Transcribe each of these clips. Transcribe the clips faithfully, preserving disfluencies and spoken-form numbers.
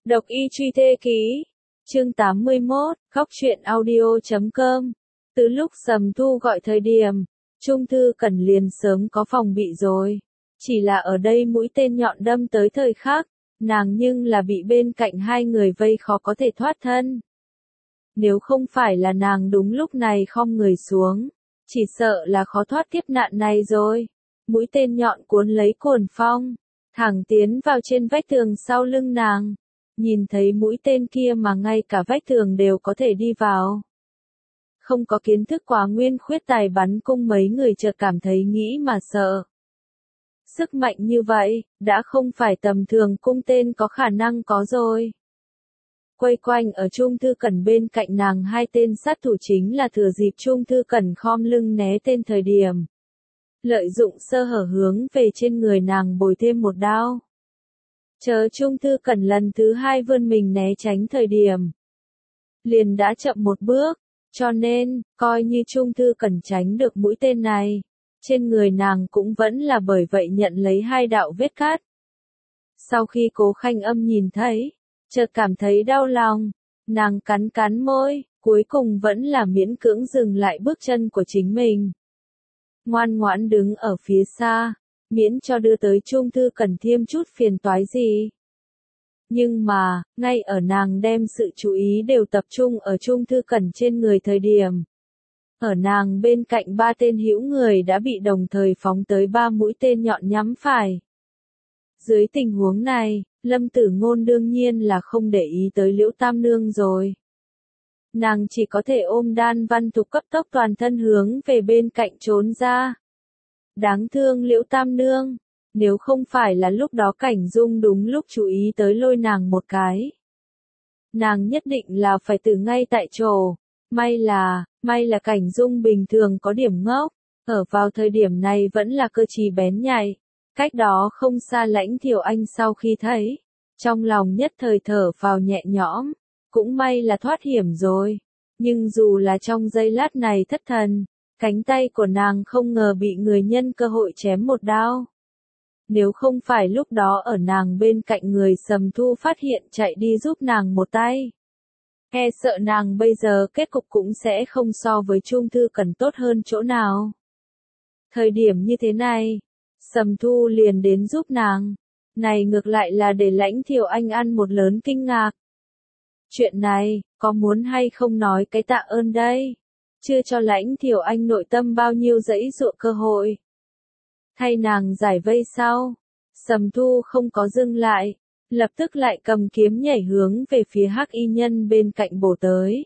Độc y truy thê ký. Chương tám mươi mốt, khóc chuyện audio chấm com. Từ lúc Sầm Thu gọi thời điểm, Trung Thư Cẩn liền sớm có phòng bị rồi. Chỉ là ở đây mũi tên nhọn đâm tới thời khắc, nàng nhưng là bị bên cạnh hai người vây khó có thể thoát thân. Nếu không phải là nàng đúng lúc này khom người xuống, chỉ sợ là khó thoát kiếp nạn này rồi. Mũi tên nhọn cuốn lấy Cuồng Phong, thẳng tiến vào trên vách tường sau lưng nàng. Nhìn thấy mũi tên kia mà ngay cả vách tường đều có thể đi vào. Không có kiến thức quá nguyên khuyết tài bắn cung mấy người chợt cảm thấy nghĩ mà sợ. Sức mạnh như vậy, đã không phải tầm thường cung tên có khả năng có rồi. Quay quanh ở Trung Thư Cẩn bên cạnh nàng hai tên sát thủ chính là thừa dịp Trung Thư Cẩn khom lưng né tên thời điểm. Lợi dụng sơ hở hướng về trên người nàng bồi thêm một đao. Chờ Trung Thư Cẩn lần thứ hai vươn mình né tránh thời điểm. Liền đã chậm một bước, cho nên, coi như Trung Thư Cẩn tránh được mũi tên này. Trên người nàng cũng vẫn là bởi vậy nhận lấy hai đạo vết cắt. Sau khi Cố Khanh Âm nhìn thấy, chợt cảm thấy đau lòng, nàng cắn cắn môi, cuối cùng vẫn là miễn cưỡng dừng lại bước chân của chính mình. Ngoan ngoãn đứng ở phía xa, miễn cho đưa tới Trung Thư Cẩn thêm chút phiền toái gì. Nhưng mà, ngay ở nàng đem sự chú ý đều tập trung ở Trung Thư Cẩn trên người thời điểm. Ở nàng bên cạnh ba tên hữu người đã bị đồng thời phóng tới ba mũi tên nhọn nhắm phải. Dưới tình huống này, Lâm Tử Ngôn đương nhiên là không để ý tới Liễu Tam Nương rồi. Nàng chỉ có thể ôm Đan Văn Thục cấp tốc toàn thân hướng về bên cạnh trốn ra. Đáng thương Liễu Tam Nương, nếu không phải là lúc đó Cảnh Dung đúng lúc chú ý tới lôi nàng một cái. Nàng nhất định là phải từ ngay tại chỗ, may là, may là Cảnh Dung bình thường có điểm ngốc, ở vào thời điểm này vẫn là cơ trí bén nhạy. Cách đó không xa Lãnh Thiểu Anh sau khi thấy, trong lòng nhất thời thở phào nhẹ nhõm, cũng may là thoát hiểm rồi. Nhưng dù là trong giây lát này thất thần, cánh tay của nàng không ngờ bị người nhân cơ hội chém một đao. Nếu không phải lúc đó ở nàng bên cạnh người Sầm Thu phát hiện chạy đi giúp nàng một tay. E sợ nàng bây giờ kết cục cũng sẽ không so với Trung Thư Cẩn tốt hơn chỗ nào. Thời điểm như thế này, Sầm Thu liền đến giúp nàng. Này ngược lại là để Lãnh Thiểu Anh ăn một lớn kinh ngạc. Chuyện này, có muốn hay không nói cái tạ ơn đây? Chưa cho Lãnh Thiểu Anh nội tâm bao nhiêu dãy dụa cơ hội. Thay nàng giải vây sau, Sầm Thu không có dừng lại, lập tức lại cầm kiếm nhảy hướng về phía Hắc Y Nhân bên cạnh bổ tới.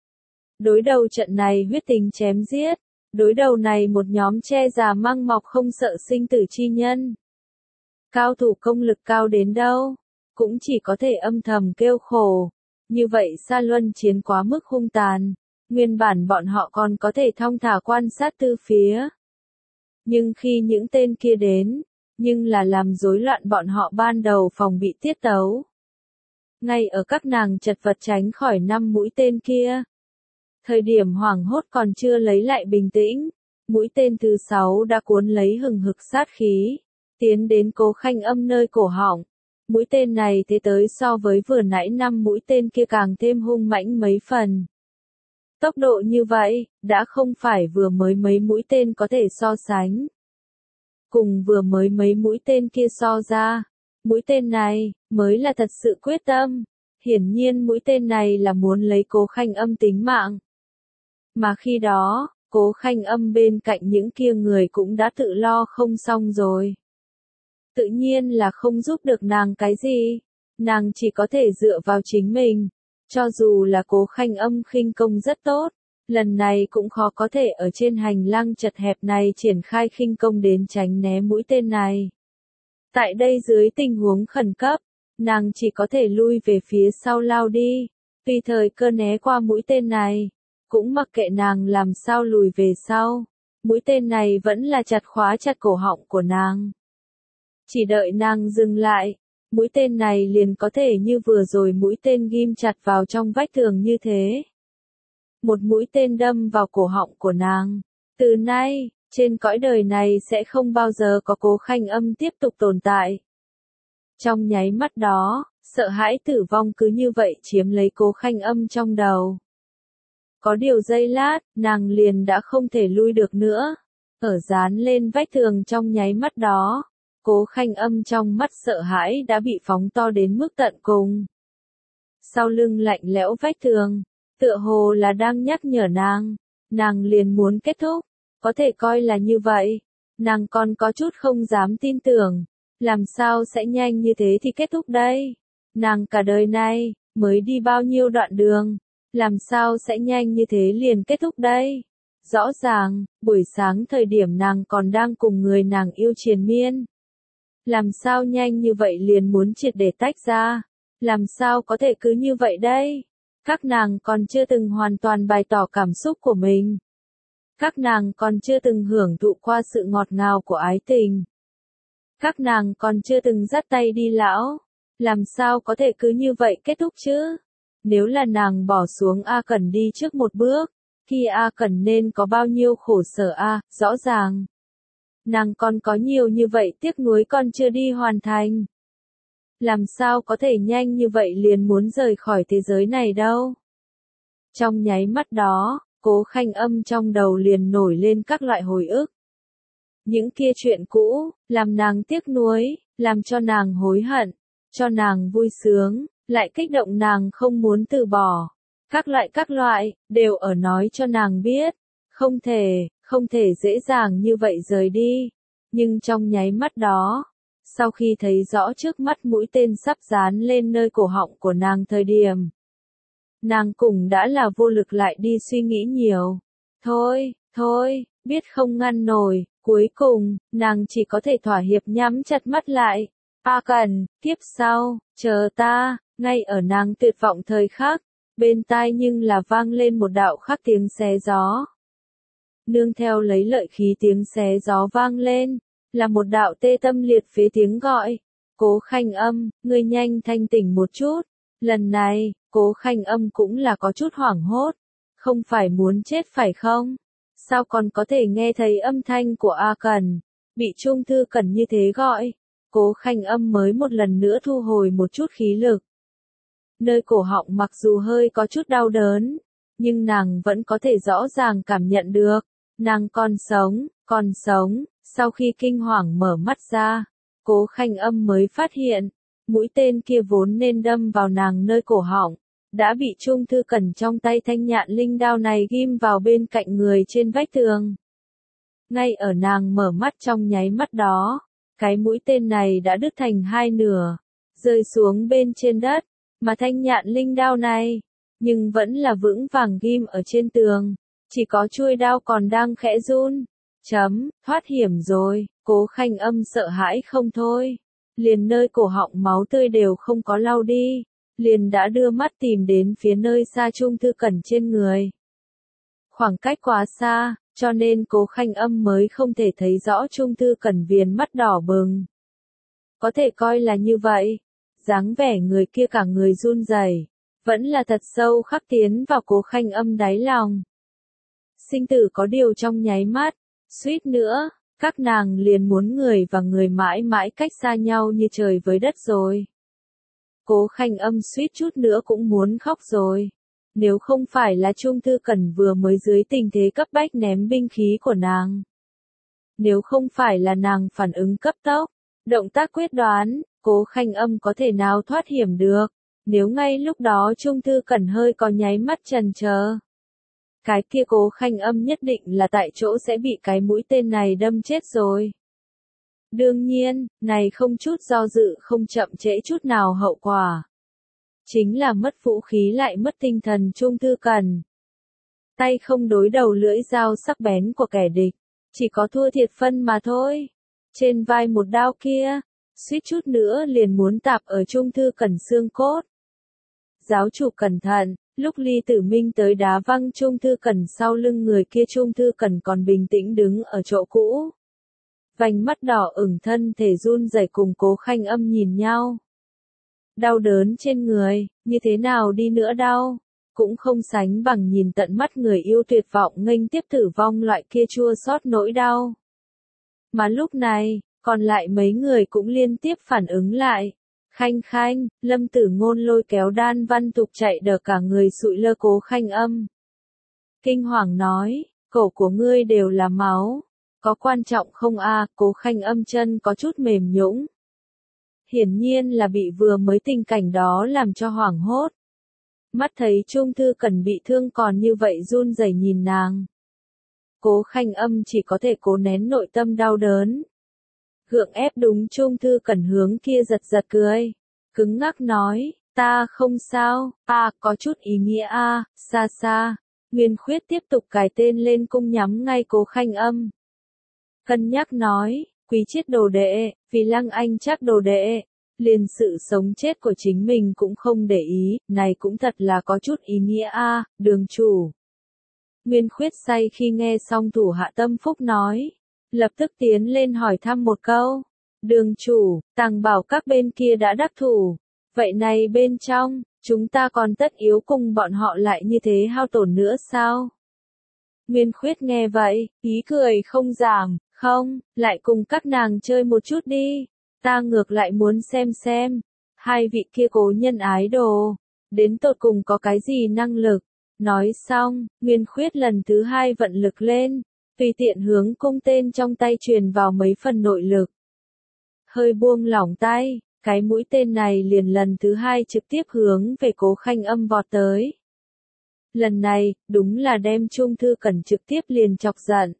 Đối đầu trận này huyết tình chém giết, đối đầu này một nhóm che già mang mọc không sợ sinh tử chi nhân. Cao thủ công lực cao đến đâu, cũng chỉ có thể âm thầm kêu khổ. Như vậy Sa Luân chiến quá mức hung tàn, nguyên bản bọn họ còn có thể thong thả quan sát từ phía. Nhưng khi những tên kia đến, nhưng là làm rối loạn bọn họ ban đầu phòng bị tiết tấu. Ngay ở các nàng chật vật tránh khỏi năm mũi tên kia. Thời điểm hoảng hốt còn chưa lấy lại bình tĩnh, mũi tên thứ sáu đã cuốn lấy hừng hực sát khí, tiến đến Cố Khanh Âm nơi cổ họng. Mũi tên này thế tới so với vừa nãy năm mũi tên kia càng thêm hung mãnh mấy phần. Tốc độ như vậy, đã không phải vừa mới mấy mũi tên có thể so sánh. Cùng vừa mới mấy mũi tên kia so ra, mũi tên này, mới là thật sự quyết tâm. Hiển nhiên mũi tên này là muốn lấy Cố Khanh Âm tính mạng. Mà khi đó, Cố Khanh Âm bên cạnh những kia người cũng đã tự lo không xong rồi. Tự nhiên là không giúp được nàng cái gì, nàng chỉ có thể dựa vào chính mình. Cho dù là Cố Khanh Âm khinh công rất tốt, lần này cũng khó có thể ở trên hành lang chật hẹp này triển khai khinh công đến tránh né mũi tên này. Tại đây dưới tình huống khẩn cấp, nàng chỉ có thể lui về phía sau lao đi, tùy thời cơ né qua mũi tên này, cũng mặc kệ nàng làm sao lùi về sau, mũi tên này vẫn là chặt khóa chặt cổ họng của nàng. Chỉ đợi nàng dừng lại, mũi tên này liền có thể như vừa rồi mũi tên ghim chặt vào trong vách tường như thế. Một mũi tên đâm vào cổ họng của nàng. Từ nay, trên cõi đời này sẽ không bao giờ có Cố Khanh Âm tiếp tục tồn tại. Trong nháy mắt đó, Sợ hãi tử vong cứ như vậy chiếm lấy Cố Khanh Âm trong đầu. Có điều giây lát, nàng liền đã không thể lui được nữa. Ở dán lên vách tường trong nháy mắt đó, Cố Khanh Âm trong mắt sợ hãi đã bị phóng to đến mức tận cùng. Sau lưng lạnh lẽo vách tường, tựa hồ là đang nhắc nhở nàng, nàng liền muốn kết thúc, có thể coi là như vậy. Nàng còn có chút không dám tin tưởng, làm sao sẽ nhanh như thế thì kết thúc đây? Nàng cả đời này, mới đi bao nhiêu đoạn đường, làm sao sẽ nhanh như thế liền kết thúc đây? Rõ ràng, buổi sáng thời điểm nàng còn đang cùng người nàng yêu triền miên. Làm sao nhanh như vậy liền muốn triệt để tách ra? Làm sao có thể cứ như vậy đây? Các nàng còn chưa từng hoàn toàn bày tỏ cảm xúc của mình. Các nàng còn chưa từng hưởng thụ qua sự ngọt ngào của ái tình. Các nàng còn chưa từng dắt tay đi lão. Làm sao có thể cứ như vậy kết thúc chứ? Nếu là nàng bỏ xuống A Cẩn đi trước một bước, thì A Cẩn nên có bao nhiêu khổ sở A, rõ ràng. Nàng còn có nhiều như vậy tiếc nuối còn chưa đi hoàn thành. Làm sao có thể nhanh như vậy liền muốn rời khỏi thế giới này đâu? Trong nháy mắt đó, Cố Khanh Âm trong đầu liền nổi lên các loại hồi ức. Những kia chuyện cũ, làm nàng tiếc nuối, làm cho nàng hối hận, cho nàng vui sướng, lại kích động nàng không muốn từ bỏ. Các loại các loại, đều ở nói cho nàng biết, không thể, không thể dễ dàng như vậy rời đi. Nhưng trong nháy mắt đó, sau khi thấy rõ trước mắt mũi tên sắp dán lên nơi cổ họng của nàng thời điểm, nàng cũng đã là vô lực lại đi suy nghĩ nhiều. Thôi, thôi, biết không ngăn nổi, cuối cùng, nàng chỉ có thể thỏa hiệp nhắm chặt mắt lại. A Cẩn, kiếp sau, chờ ta, ngay ở nàng tuyệt vọng thời khắc, bên tai nhưng là vang lên một đạo khắc tiếng xé gió. Nương theo lấy lợi khí tiếng xé gió vang lên, là một đạo tê tâm liệt phế tiếng gọi. Cố Khanh Âm, ngươi nhanh thanh tỉnh một chút. Lần này, Cố Khanh Âm cũng là có chút hoảng hốt. Không phải muốn chết phải không? Sao còn có thể nghe thấy âm thanh của A Cẩn? Bị Trung Thư Cẩn như thế gọi. Cố Khanh Âm mới một lần nữa thu hồi một chút khí lực. Nơi cổ họng mặc dù hơi có chút đau đớn, nhưng nàng vẫn có thể rõ ràng cảm nhận được. Nàng còn sống, còn sống. Sau khi kinh hoàng mở mắt ra, Cố Khanh Âm mới phát hiện, mũi tên kia vốn nên đâm vào nàng nơi cổ họng, đã bị Trung Thư Cẩn trong tay thanh nhạn linh đao này ghim vào bên cạnh người trên vách tường. Ngay ở nàng mở mắt trong nháy mắt đó, cái mũi tên này đã đứt thành hai nửa, rơi xuống bên trên đất, mà thanh nhạn linh đao này, nhưng vẫn là vững vàng ghim ở trên tường, chỉ có chuôi đao còn đang khẽ run. Chấm, thoát hiểm rồi, Cố Khanh Âm sợ hãi không thôi. Liền nơi cổ họng máu tươi đều không có lau đi, liền đã đưa mắt tìm đến phía nơi xa Trung Thư Cẩn trên người. Khoảng cách quá xa, cho nên Cố Khanh Âm mới không thể thấy rõ Trung Thư Cẩn viền mắt đỏ bừng. Có thể coi là như vậy, dáng vẻ người kia cả người run rẩy, vẫn là thật sâu khắc tiến vào Cố Khanh Âm đáy lòng. Sinh tử có điều trong nháy mắt, suýt nữa, các nàng liền muốn người và người mãi mãi cách xa nhau như trời với đất rồi. Cố Khanh Âm suýt chút nữa cũng muốn khóc rồi. Nếu không phải là Trung Thư Cẩn vừa mới dưới tình thế cấp bách ném binh khí của nàng. Nếu không phải là nàng phản ứng cấp tốc, động tác quyết đoán, Cố Khanh Âm có thể nào thoát hiểm được. Nếu ngay lúc đó Trung Thư Cẩn hơi có nháy mắt chần chờ, cái kia Cố Khanh Âm nhất định là tại chỗ sẽ bị cái mũi tên này đâm chết rồi. Đương nhiên, này không chút do dự không chậm trễ chút nào hậu quả. Chính là mất vũ khí lại mất tinh thần Trung Thư Cẩn. Tay không đối đầu lưỡi dao sắc bén của kẻ địch, chỉ có thua thiệt phân mà thôi. Trên vai một đao kia, suýt chút nữa liền muốn tạp ở Trung Thư Cẩn xương cốt. Giáo chủ cẩn thận. Lúc Ly Tử Minh tới đá văng Trung Thư Cẩn sau lưng người kia, Trung Thư Cẩn còn bình tĩnh đứng ở chỗ cũ. Vành mắt đỏ ửng, thân thể run rẩy, cùng Cố Khanh Âm nhìn nhau. Đau đớn trên người, như thế nào đi nữa đau, cũng không sánh bằng nhìn tận mắt người yêu tuyệt vọng nghênh tiếp tử vong loại kia chua xót nỗi đau. Mà lúc này, còn lại mấy người cũng liên tiếp phản ứng lại. Khanh khanh, Lâm Tử Ngôn lôi kéo Đan Văn Tục chạy đờ cả người sụi lơ Cố Khanh Âm. Kinh hoàng nói, cổ của ngươi đều là máu. Có quan trọng không a? Cố Khanh Âm chân có chút mềm nhũn. Hiển nhiên là bị vừa mới tình cảnh đó làm cho hoảng hốt. Mắt thấy Trung Thư Cẩn bị thương còn như vậy run rẩy nhìn nàng. Cố Khanh Âm chỉ có thể cố nén nội tâm đau đớn. Gượng ép đúng Trung Thư Cẩn hướng kia giật giật cười. Cứng ngắc nói, ta không sao, a có chút ý nghĩa a, xa xa. Nguyên Khuyết tiếp tục cài tên lên cung nhắm ngay Cố Khanh Âm. Cân nhắc nói, Quý Chiết đồ đệ, vì Lăng Anh chắc đồ đệ, liền sự sống chết của chính mình cũng không để ý, này cũng thật là có chút ý nghĩa a, đường chủ. Nguyên Khuyết say khi nghe xong thủ hạ tâm phúc nói, lập tức tiến lên hỏi thăm một câu. Đường chủ, Tàng Bảo các bên kia đã đắc thủ, vậy này bên trong, chúng ta còn tất yếu cùng bọn họ lại như thế hao tổn nữa sao? Nguyên Khuyết nghe vậy, ý cười không giảm, không, lại cùng các nàng chơi một chút đi, ta ngược lại muốn xem xem, hai vị kia cố nhân ái đồ, đến tột cùng có cái gì năng lực. Nói xong, Nguyên Khuyết lần thứ hai vận lực lên, tùy tiện hướng cung tên trong tay truyền vào mấy phần nội lực. Hơi buông lỏng tay, cái mũi tên này liền lần thứ hai trực tiếp hướng về Cố Khanh Âm vọt tới. Lần này, đúng là đem Trung Thư Cẩn trực tiếp liền chọc giận.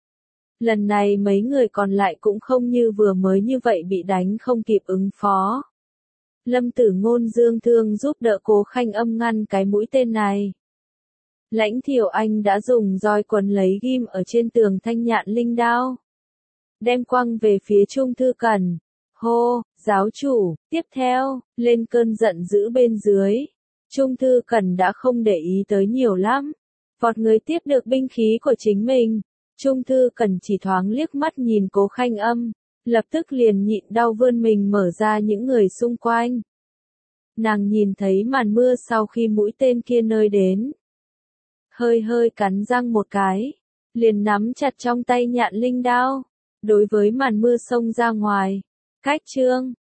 Lần này mấy người còn lại cũng không như vừa mới như vậy bị đánh không kịp ứng phó. Lâm Tử Ngôn dương thương giúp đỡ Cố Khanh Âm ngăn cái mũi tên này. Lãnh Thiểu Anh đã dùng roi quấn lấy ghim ở trên tường thanh nhạn linh đao. Đem quăng về phía Trung Thư Cẩn. Hô, giáo chủ, tiếp theo, lên cơn giận dữ bên dưới. Trung Thư Cẩn đã không để ý tới nhiều lắm. Vọt người tiếp được binh khí của chính mình. Trung Thư Cẩn chỉ thoáng liếc mắt nhìn Cố Khanh Âm. Lập tức liền nhịn đau vươn mình mở ra những người xung quanh. Nàng nhìn thấy màn mưa sau khi mũi tên kia nơi đến. Hơi hơi cắn răng một cái. Liền nắm chặt trong tay nhạn linh đao. Đối với màn mưa xông ra ngoài. Cách chương